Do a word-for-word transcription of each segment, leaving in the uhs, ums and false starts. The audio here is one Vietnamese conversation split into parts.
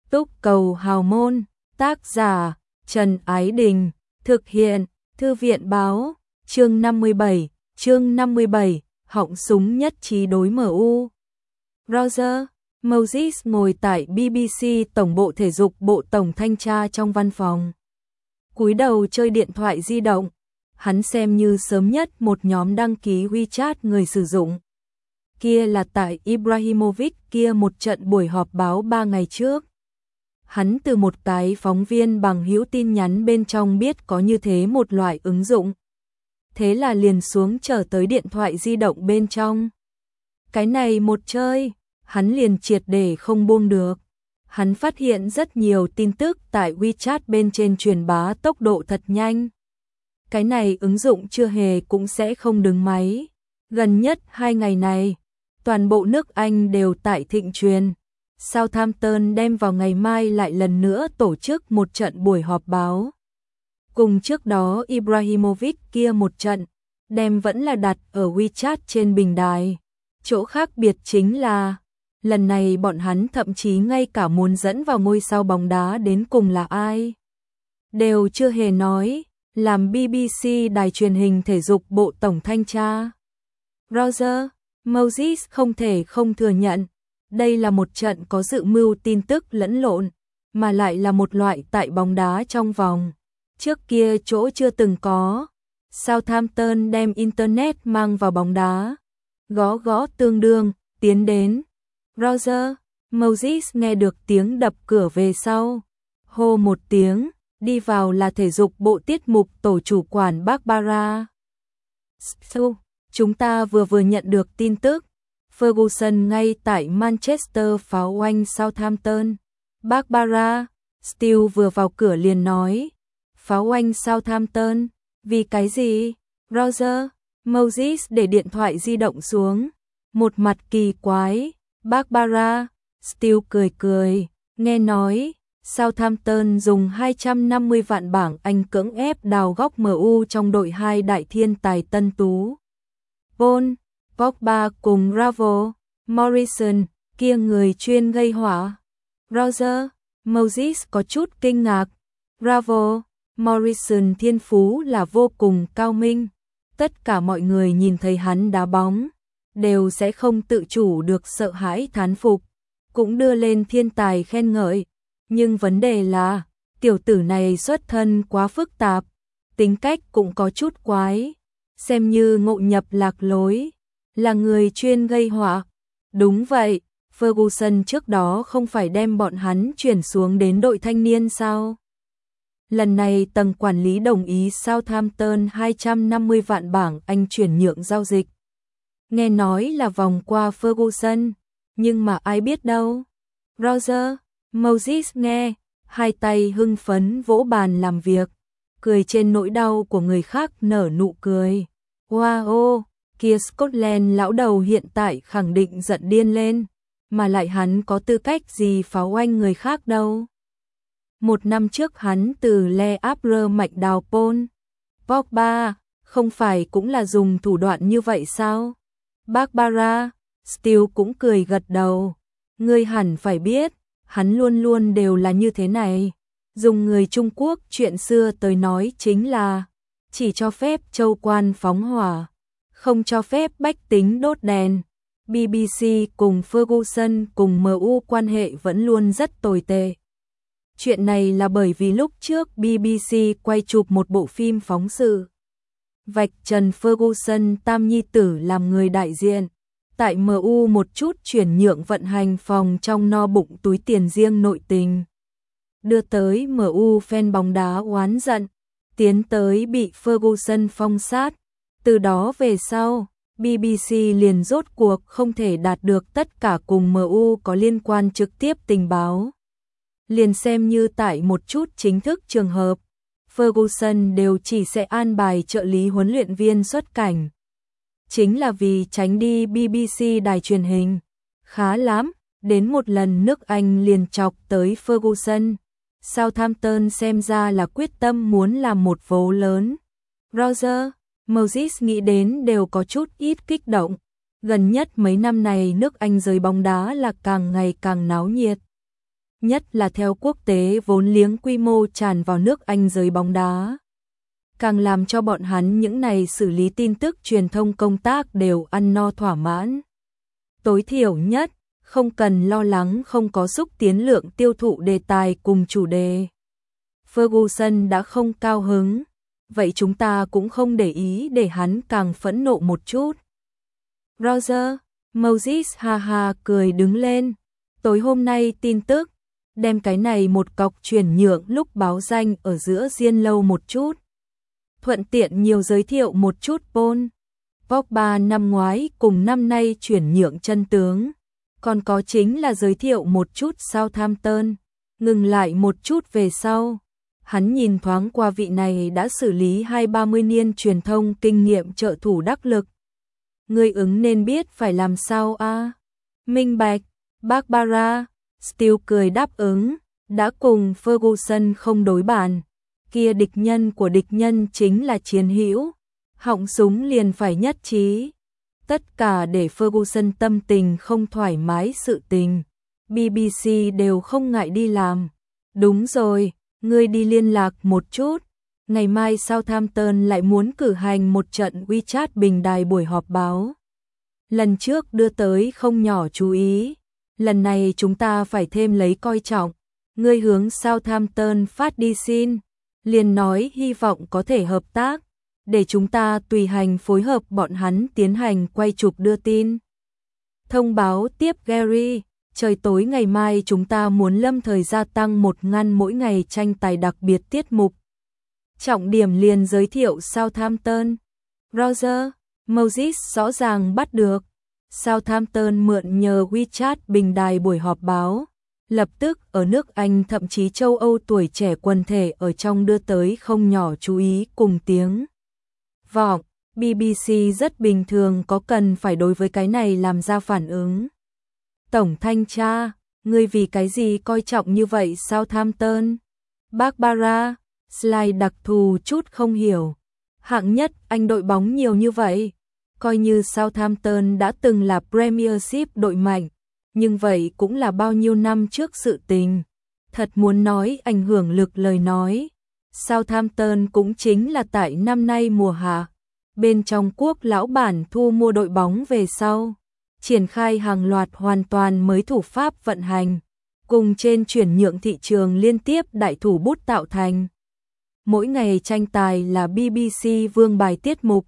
Túc cầu hào môn, tác giả Trần Ái Đình, thực hiện Thư viện Báo, chương năm mươi bảy, chương năm mươi bảy, họng súng nhất trí đối em u. Roger Moses ngồi tại bê bê xê Tổng bộ Thể dục Bộ Tổng Thanh tra trong văn phòng. Cúi đầu chơi điện thoại di động, hắn xem như sớm nhất một nhóm đăng ký WeChat người sử dụng. Kia là tại Ibrahimovic kia một trận buổi họp báo ba ngày trước. Hắn từ một cái phóng viên bằng hữu tin nhắn bên trong biết có như thế một loại ứng dụng. Thế là liền xuống trở tới điện thoại di động bên trong. Cái này một chơi, hắn liền triệt để không buông được. Hắn phát hiện rất nhiều tin tức tại WeChat bên trên truyền bá tốc độ thật nhanh. Cái này ứng dụng chưa hề cũng sẽ không đứng máy. Gần nhất hai ngày này, toàn bộ nước Anh đều tại thịnh truyền. Southampton đem vào ngày mai lại lần nữa tổ chức một trận buổi họp báo. Cùng trước đó Ibrahimovic kia một trận, đem vẫn là đặt ở WeChat trên bình đài. Chỗ khác biệt chính là, lần này bọn hắn thậm chí ngay cả muốn dẫn vào ngôi sao bóng đá đến cùng là ai. Đều chưa hề nói, làm bê bê xê đài truyền hình thể dục Bộ Tổng Thanh tra. Roger Moses không thể không thừa nhận, đây là một trận có dự mưu tin tức lẫn lộn, mà lại là một loại tại bóng đá trong vòng. Trước kia chỗ chưa từng có, Southampton đem Internet mang vào bóng đá. Gõ gõ tương đương, tiến đến. Roger Moses nghe được tiếng đập cửa về sau. Hô một tiếng, đi vào là thể dục bộ tiết mục tổ chủ quản Barbara. Stu, chúng ta vừa vừa nhận được tin tức. Ferguson ngay tại Manchester pháo oanh Southampton. Barbara, Steele vừa vào cửa liền nói. Pháo oanh Southampton, vì cái gì? Roger Moses để điện thoại di động xuống. Một mặt kỳ quái. Barbara, Steele cười cười. Nghe nói, Southampton dùng hai trăm năm mươi vạn bảng Anh cưỡng ép đào góc em u trong đội hai đại thiên tài tân tú. Paul Pogba cùng Bravo, Morrison, kia người chuyên gây họa. Roger Moses có chút kinh ngạc. Bravo, Morrison thiên phú là vô cùng cao minh. Tất cả mọi người nhìn thấy hắn đá bóng, đều sẽ không tự chủ được sợ hãi thán phục, cũng đưa lên thiên tài khen ngợi. Nhưng vấn đề là, tiểu tử này xuất thân quá phức tạp, tính cách cũng có chút quái, xem như ngộ nhập lạc lối. Là người chuyên gây họa. Đúng vậy, Ferguson trước đó không phải đem bọn hắn chuyển xuống đến đội thanh niên sao? Lần này tầng quản lý đồng ý Southampton hai trăm năm mươi vạn bảng Anh chuyển nhượng giao dịch. Nghe nói là vòng qua Ferguson, nhưng mà ai biết đâu. Roger Moses nghe, hai tay hưng phấn vỗ bàn làm việc, cười trên nỗi đau của người khác nở nụ cười. Wow! Kia Scotland lão đầu hiện tại khẳng định giận điên lên, mà lại hắn có tư cách gì pháo oanh người khác đâu. Một năm trước hắn từ Le Havre mạnh đào Paul Pogba, không phải cũng là dùng thủ đoạn như vậy sao? Barbara, Steele cũng cười gật đầu. Ngươi hẳn phải biết, hắn luôn luôn đều là như thế này. Dùng người Trung Quốc chuyện xưa tới nói chính là chỉ cho phép châu quan phóng hỏa, không cho phép bách tính đốt đèn. bê bê xê cùng Ferguson cùng em u quan hệ vẫn luôn rất tồi tệ. Chuyện này là bởi vì lúc trước bê bê xê quay chụp một bộ phim phóng sự. Vạch trần Ferguson tam nhi tử làm người đại diện. Tại em u một chút chuyển nhượng vận hành phòng trong no bụng túi tiền riêng nội tình. Đưa tới em u fan bóng đá oán giận, tiến tới bị Ferguson phong sát. Từ đó về sau, bê bê xê liền rốt cuộc không thể đạt được tất cả cùng em u có liên quan trực tiếp tình báo. Liền xem như tại một chút chính thức trường hợp, Ferguson đều chỉ sẽ an bài trợ lý huấn luyện viên xuất cảnh. Chính là vì tránh đi bê bê xê đài truyền hình. Khá lắm, đến một lần nước Anh liền chọc tới Ferguson. Southampton xem ra là quyết tâm muốn làm một vố lớn. Roger Moses nghĩ đến đều có chút ít kích động. Gần nhất mấy năm này nước Anh giới bóng đá là càng ngày càng náo nhiệt. nhất là theo quốc tế vốn liếng quy mô tràn vào nước Anh giới bóng đá. Càng làm cho bọn hắn những này xử lý tin tức truyền thông công tác đều ăn no thỏa mãn. Tối thiểu nhất, không cần lo lắng không có xúc tiến lượng tiêu thụ đề tài cùng chủ đề. Ferguson đã không cao hứng, vậy chúng ta cũng không để ý để hắn càng phẫn nộ một chút. Roger, Moses ha ha cười đứng lên. Tối hôm nay tin tức, đem cái này một cọc chuyển nhượng lúc báo danh ở giữa Diên lâu một chút. Thuận tiện nhiều giới thiệu một chút Paul Pogba năm ngoái cùng năm nay chuyển nhượng chân tướng. Còn có chính là giới thiệu một chút Southampton. Ngừng lại một chút về sau. Hắn nhìn thoáng qua vị này đã xử lý hai ba mươi niên truyền thông kinh nghiệm trợ thủ đắc lực. Người ứng nên biết phải làm sao a à? Minh bạch, Barbara, Steele cười đáp ứng, đã cùng Ferguson không đối bàn. Kia địch nhân của địch nhân chính là chiến hữu, họng súng liền phải nhất trí. Tất cả để Ferguson tâm tình không thoải mái sự tình. bê bê xê đều không ngại đi làm. Đúng rồi, ngươi đi liên lạc một chút. Ngày mai Southampton lại muốn cử hành một trận WeChat bình đài buổi họp báo. Lần trước đưa tới không nhỏ chú ý. Lần này chúng ta phải thêm lấy coi trọng. Ngươi hướng Southampton phát đi xin. Liền nói hy vọng có thể hợp tác. Để chúng ta tùy hành phối hợp bọn hắn tiến hành quay chụp đưa tin. Thông báo tiếp Gary. Trời tối ngày mai chúng ta muốn lâm thời gia tăng một ngăn mỗi ngày tranh tài đặc biệt tiết mục. Trọng điểm liền giới thiệu Southampton. Roger, Moses rõ ràng bắt được. Southampton mượn nhờ WeChat bình đài buổi họp báo. Lập tức ở nước Anh thậm chí châu Âu tuổi trẻ quần thể ở trong đưa tới không nhỏ chú ý cùng tiếng vọng. bê bê xê rất bình thường có cần phải đối với cái này làm ra phản ứng. Tổng thanh tra, ngươi vì cái gì coi trọng như vậy Southampton? Barbara, slide đặc thù chút không hiểu. Hạng nhất anh đội bóng nhiều như vậy. Coi như Southampton đã từng là Premiership đội mạnh, nhưng vậy cũng là bao nhiêu năm trước sự tình. Thật muốn nói ảnh hưởng lực lời nói. Southampton cũng chính là tại năm nay mùa hạ. Bên trong quốc lão bản thu mua đội bóng về sau. Triển khai hàng loạt hoàn toàn mới thủ pháp vận hành. Cùng trên chuyển nhượng thị trường liên tiếp đại thủ bút tạo thành. Mỗi ngày tranh tài là bê bê xê vương bài tiết mục.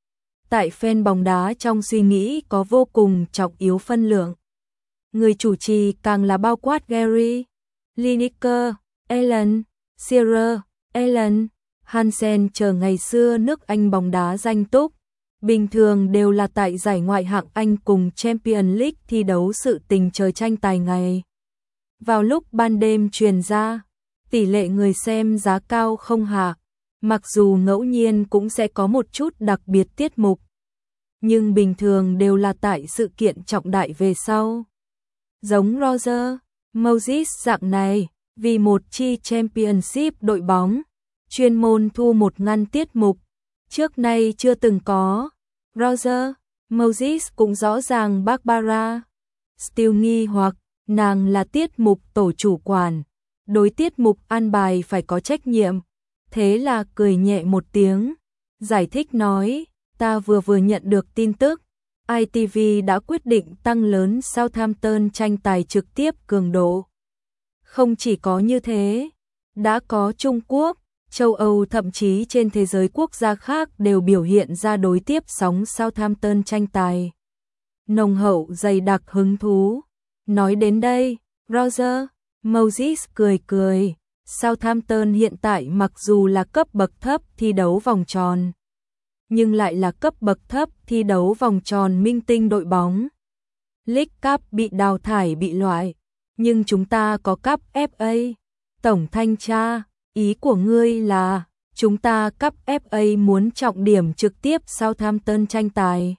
Tại fan bóng đá trong suy nghĩ có vô cùng trọng yếu phân lượng. Người chủ trì càng là bao quát Gary, Lineker, Allen, Shearer, Allen, Hansen chờ ngày xưa nước Anh bóng đá danh túc. Bình thường đều là tại giải ngoại hạng Anh cùng Champions League thi đấu sự tình trời tranh tài ngày. Vào lúc ban đêm truyền ra, tỷ lệ người xem giá cao không hạ, mặc dù ngẫu nhiên cũng sẽ có một chút đặc biệt tiết mục. Nhưng bình thường đều là tại sự kiện trọng đại về sau. Giống Roger, Moses dạng này, vì một chi Championship đội bóng, chuyên môn thu một ngăn tiết mục, trước nay chưa từng có. Roger, Moses cũng rõ ràng Barbara. Steele nghi hoặc, nàng là tiết mục tổ chủ quản, đối tiết mục an bài phải có trách nhiệm. Thế là cười nhẹ một tiếng, giải thích nói, ta vừa vừa nhận được tin tức, i tê vê đã quyết định tăng lớn Southampton tranh tài trực tiếp cường độ. Không chỉ có như thế, đã có Trung Quốc, châu Âu thậm chí trên thế giới quốc gia khác đều biểu hiện ra đối tiếp sóng Southampton tranh tài. Nồng hậu dày đặc hứng thú. Nói đến đây, Roger, Moses cười cười. Southampton hiện tại mặc dù là cấp bậc thấp thi đấu vòng tròn, nhưng lại là cấp bậc thấp thi đấu vòng tròn minh tinh đội bóng. League Cup bị đào thải bị loại, nhưng chúng ta có Cup ép a. Tổng thanh tra, ý của ngươi là chúng ta Cup ép a muốn trọng điểm trực tiếp Southampton tranh tài.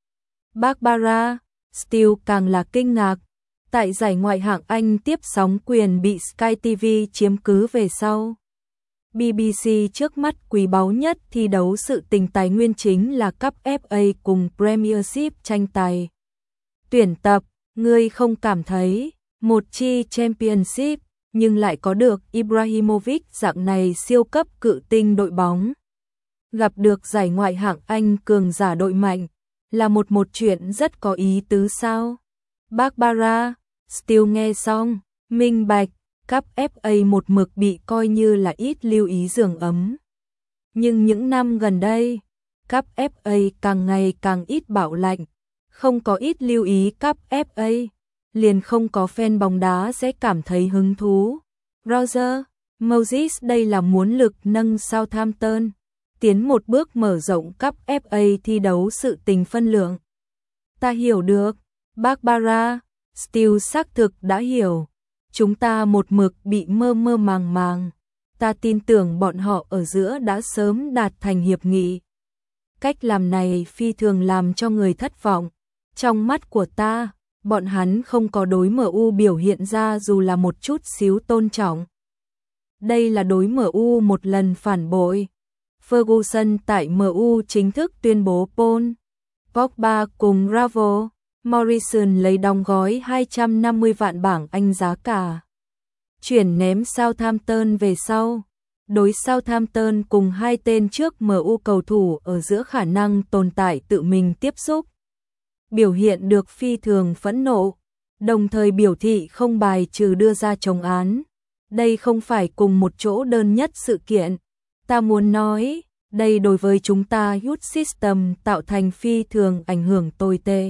Barbara, Steele càng là kinh ngạc. Tại giải ngoại hạng Anh tiếp sóng quyền bị Sky ti vi chiếm cứ về sau. bê bê xê trước mắt quý báu nhất thi đấu sự tình tài nguyên chính là Cup ép a cùng Premiership tranh tài. Tuyển tập, ngươi không cảm thấy một chi Championship nhưng lại có được Ibrahimovic dạng này siêu cấp cự tinh đội bóng. Gặp được giải ngoại hạng Anh cường giả đội mạnh, là một một chuyện rất có ý tứ sao? Barbara Steele nghe xong, minh bạch, cúp ép a một mực bị coi như là ít lưu ý giường ấm. Nhưng những năm gần đây, cúp ép a càng ngày càng ít bảo lạnh, không có ít lưu ý cúp ép a, liền không có fan bóng đá sẽ cảm thấy hứng thú. Roger Moses đây là muốn lực nâng Southampton tiến một bước mở rộng cúp ép a thi đấu sự tình phân lượng. Ta hiểu được, Barbara Steele xác thực đã hiểu. Chúng ta một mực bị mơ mơ màng màng. Ta tin tưởng bọn họ ở giữa đã sớm đạt thành hiệp nghị. Cách làm này phi thường làm cho người thất vọng. Trong mắt của ta, bọn hắn không có đối em u biểu hiện ra dù là một chút xíu tôn trọng. Đây là đối em u một lần phản bội. Ferguson tại em u chính thức tuyên bố Paul Pogba cùng Ravel Morrison lấy đóng gói hai trăm năm mươi vạn bảng Anh giá cả. Chuyển ném Southampton về sau. Đối Southampton cùng hai tên trước em u cầu thủ ở giữa khả năng tồn tại tự mình tiếp xúc. Biểu hiện được phi thường phẫn nộ, đồng thời biểu thị không bài trừ đưa ra chống án. Đây không phải cùng một chỗ đơn nhất sự kiện. Ta muốn nói, đây đối với chúng ta youth system tạo thành phi thường ảnh hưởng tồi tệ.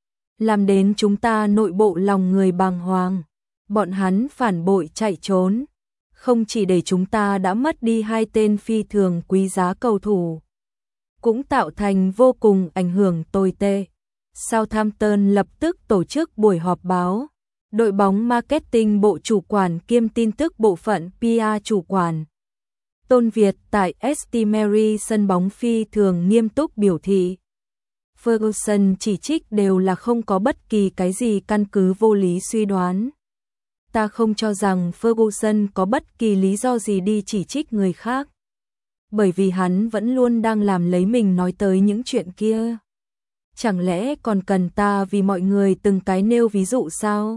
Làm đến chúng ta nội bộ lòng người bàng hoàng. Bọn hắn phản bội chạy trốn. Không chỉ để chúng ta đã mất đi hai tên phi thường quý giá cầu thủ, cũng tạo thành vô cùng ảnh hưởng tồi tệ. Southampton lập tức tổ chức buổi họp báo. Đội bóng marketing bộ chủ quản kiêm tin tức bộ phận pê e chủ quản Tôn Việt tại St Mary sân bóng phi thường nghiêm túc biểu thị. Ferguson chỉ trích đều là không có bất kỳ cái gì căn cứ vô lý suy đoán. Ta không cho rằng Ferguson có bất kỳ lý do gì đi chỉ trích người khác. Bởi vì hắn vẫn luôn đang làm lấy mình nói tới những chuyện kia. Chẳng lẽ còn cần ta vì mọi người từng cái nêu ví dụ sao?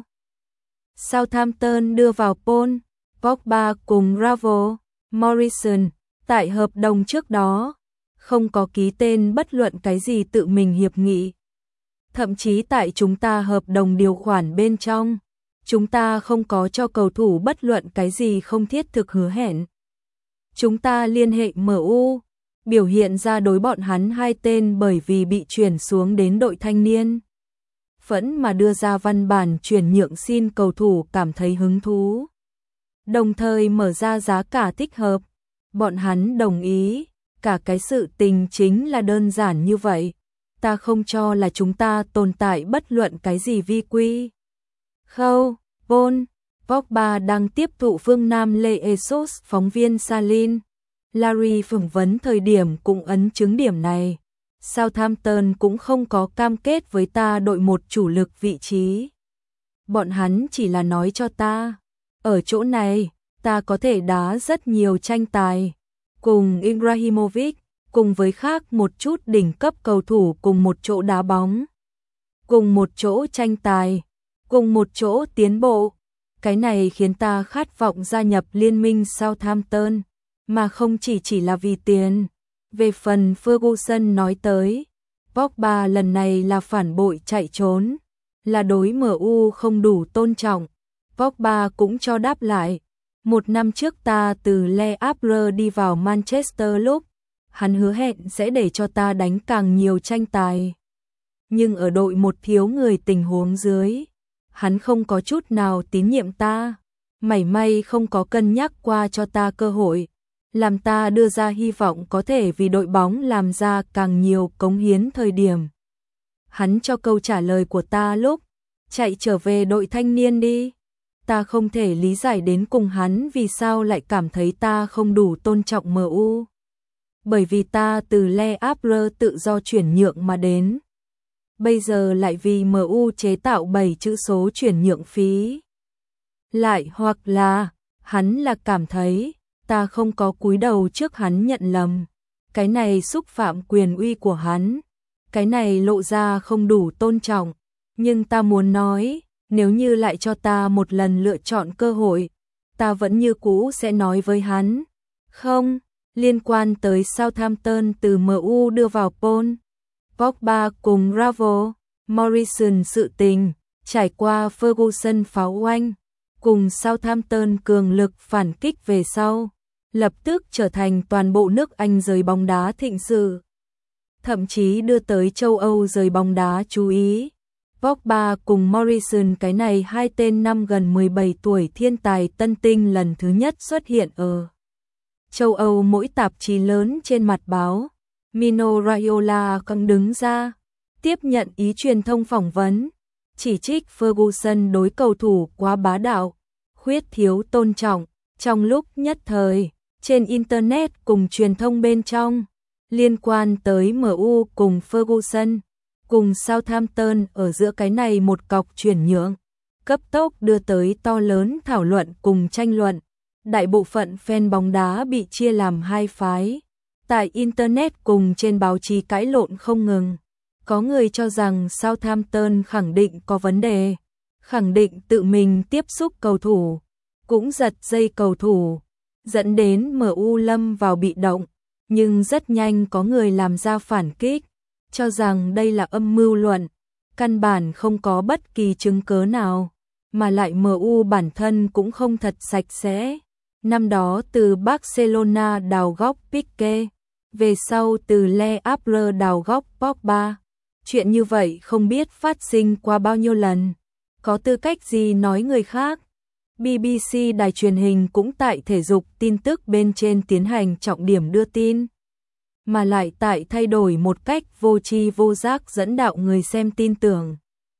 Southampton đưa vào Paul Pogba cùng Ravel Morrison tại hợp đồng trước đó, không có ký tên bất luận cái gì tự mình hiệp nghị. Thậm chí tại chúng ta hợp đồng điều khoản bên trong, chúng ta không có cho cầu thủ bất luận cái gì không thiết thực hứa hẹn. Chúng ta liên hệ em u, biểu hiện ra đối bọn hắn hai tên bởi vì bị chuyển xuống đến đội thanh niên. Vẫn mà đưa ra văn bản chuyển nhượng xin cầu thủ cảm thấy hứng thú. Đồng thời mở ra giá cả thích hợp. Bọn hắn đồng ý, cả cái sự tình chính là đơn giản như vậy. Ta không cho là chúng ta tồn tại bất luận cái gì vi quy. Khâu, Paul Pogba đang tiếp thụ phương Nam Lê Esos phóng viên Salin. Larry phỏng vấn thời điểm cũng ấn chứng điểm này. Southampton cũng không có cam kết với ta đội một chủ lực vị trí. Bọn hắn chỉ là nói cho ta, ở chỗ này, ta có thể đá rất nhiều tranh tài. Cùng Ibrahimovic, cùng với khác một chút đỉnh cấp cầu thủ cùng một chỗ đá bóng. Cùng một chỗ tranh tài, cùng một chỗ tiến bộ. Cái này khiến ta khát vọng gia nhập liên minh Southampton, mà không chỉ chỉ là vì tiền. Về phần Ferguson nói tới, Pogba lần này là phản bội chạy trốn, là đối em u không đủ tôn trọng. Pogba cũng cho đáp lại, một năm trước ta từ Le Havre đi vào Manchester lúc, hắn hứa hẹn sẽ để cho ta đánh càng nhiều tranh tài. Nhưng ở đội một thiếu người tình huống dưới, hắn không có chút nào tín nhiệm ta, mảy may không có cân nhắc qua cho ta cơ hội, làm ta đưa ra hy vọng có thể vì đội bóng làm ra càng nhiều cống hiến thời điểm. Hắn cho câu trả lời của ta lúc, chạy trở về đội thanh niên đi. Ta không thể lý giải đến cùng hắn vì sao lại cảm thấy ta không đủ tôn trọng em u. Bởi vì ta từ Le Havre tự do chuyển nhượng mà đến. Bây giờ lại vì em u chế tạo bảy chữ số chuyển nhượng phí. Lại hoặc là, hắn là cảm thấy, ta không có cúi đầu trước hắn nhận lầm. Cái này xúc phạm quyền uy của hắn. Cái này lộ ra không đủ tôn trọng. Nhưng ta muốn nói, nếu như lại cho ta một lần lựa chọn cơ hội, ta vẫn như cũ sẽ nói với hắn. Không, liên quan tới Southampton từ em u đưa vào Paul Pogba cùng Bravo Morrison sự tình, trải qua Ferguson pháo oanh, cùng Southampton cường lực phản kích về sau, lập tức trở thành toàn bộ nước Anh giới bóng đá thịnh sự. Thậm chí đưa tới châu Âu giới bóng đá chú ý. Pogba cùng Morrison cái này hai tên năm gần mười bảy tuổi thiên tài tân tinh lần thứ nhất xuất hiện ở châu Âu mỗi tạp chí lớn trên mặt báo. Mino Raiola căng đứng ra, tiếp nhận ý truyền thông phỏng vấn, chỉ trích Ferguson đối cầu thủ quá bá đạo, khuyết thiếu tôn trọng. Trong lúc nhất thời, trên Internet cùng truyền thông bên trong, liên quan tới em u cùng Ferguson, cùng Southampton ở giữa cái này một cọc chuyển nhượng, cấp tốc đưa tới to lớn thảo luận cùng tranh luận. Đại bộ phận fan bóng đá bị chia làm hai phái. Tại Internet cùng trên báo chí cãi lộn không ngừng. Có người cho rằng Southampton khẳng định có vấn đề, khẳng định tự mình tiếp xúc cầu thủ, cũng giật dây cầu thủ, dẫn đến em u lâm vào bị động. Nhưng rất nhanh có người làm ra phản kích, cho rằng đây là âm mưu luận, căn bản không có bất kỳ chứng cứ nào, mà lại em u bản thân cũng không thật sạch sẽ. Năm đó từ Barcelona đào góc Pique, về sau từ Le Havre đào góc Pogba. Chuyện như vậy không biết phát sinh qua bao nhiêu lần, có tư cách gì nói người khác. bê bê xê đài truyền hình cũng tại thể dục tin tức bên trên tiến hành trọng điểm đưa tin, mà lại tại thay đổi một cách vô tri vô giác dẫn đạo người xem tin tưởng.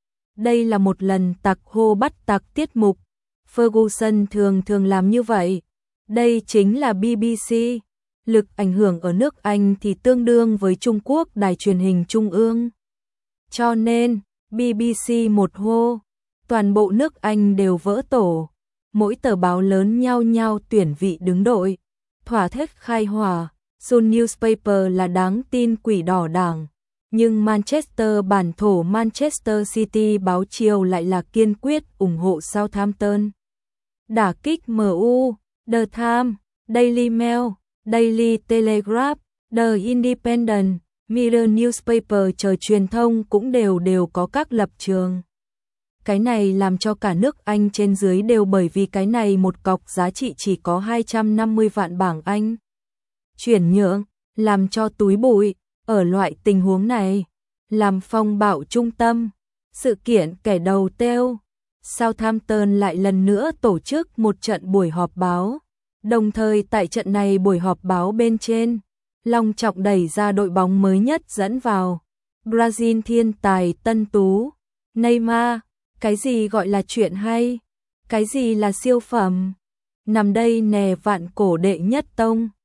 Đây là một lần tặc hô bắt tặc tiết mục, Ferguson thường thường làm như vậy. Đây chính là bê bê xê, lực ảnh hưởng ở nước Anh thì tương đương với Trung Quốc đài truyền hình trung ương. Cho nên, bê bê xê một hô, toàn bộ nước Anh đều vỡ tổ, mỗi tờ báo lớn nhao nhao tuyển vị đứng đội, thỏa thích khai hỏa. Sun Newspaper là đáng tin quỷ đỏ đảng, nhưng Manchester bản thổ Manchester City báo chiều lại là kiên quyết ủng hộ Southampton. Đả kích em u, The Times, Daily Mail, Daily Telegraph, The Independent, Mirror Newspaper chờ truyền thông cũng đều đều có các lập trường. Cái này làm cho cả nước Anh trên dưới đều bởi vì cái này một cọc giá trị chỉ có hai trăm năm mươi vạn bảng Anh. Chuyển nhượng, làm cho túi bụi, ở loại tình huống này, làm phong bạo trung tâm, sự kiện kẻ đầu têu. Southampton lại lần nữa tổ chức một trận buổi họp báo, đồng thời tại trận này buổi họp báo bên trên, long trọng đẩy ra đội bóng mới nhất dẫn vào, Brazil thiên tài tân tú, Neymar. Cái gì gọi là chuyện hay? Cái gì là siêu phẩm? Nằm đây nè vạn cổ đệ nhất tông.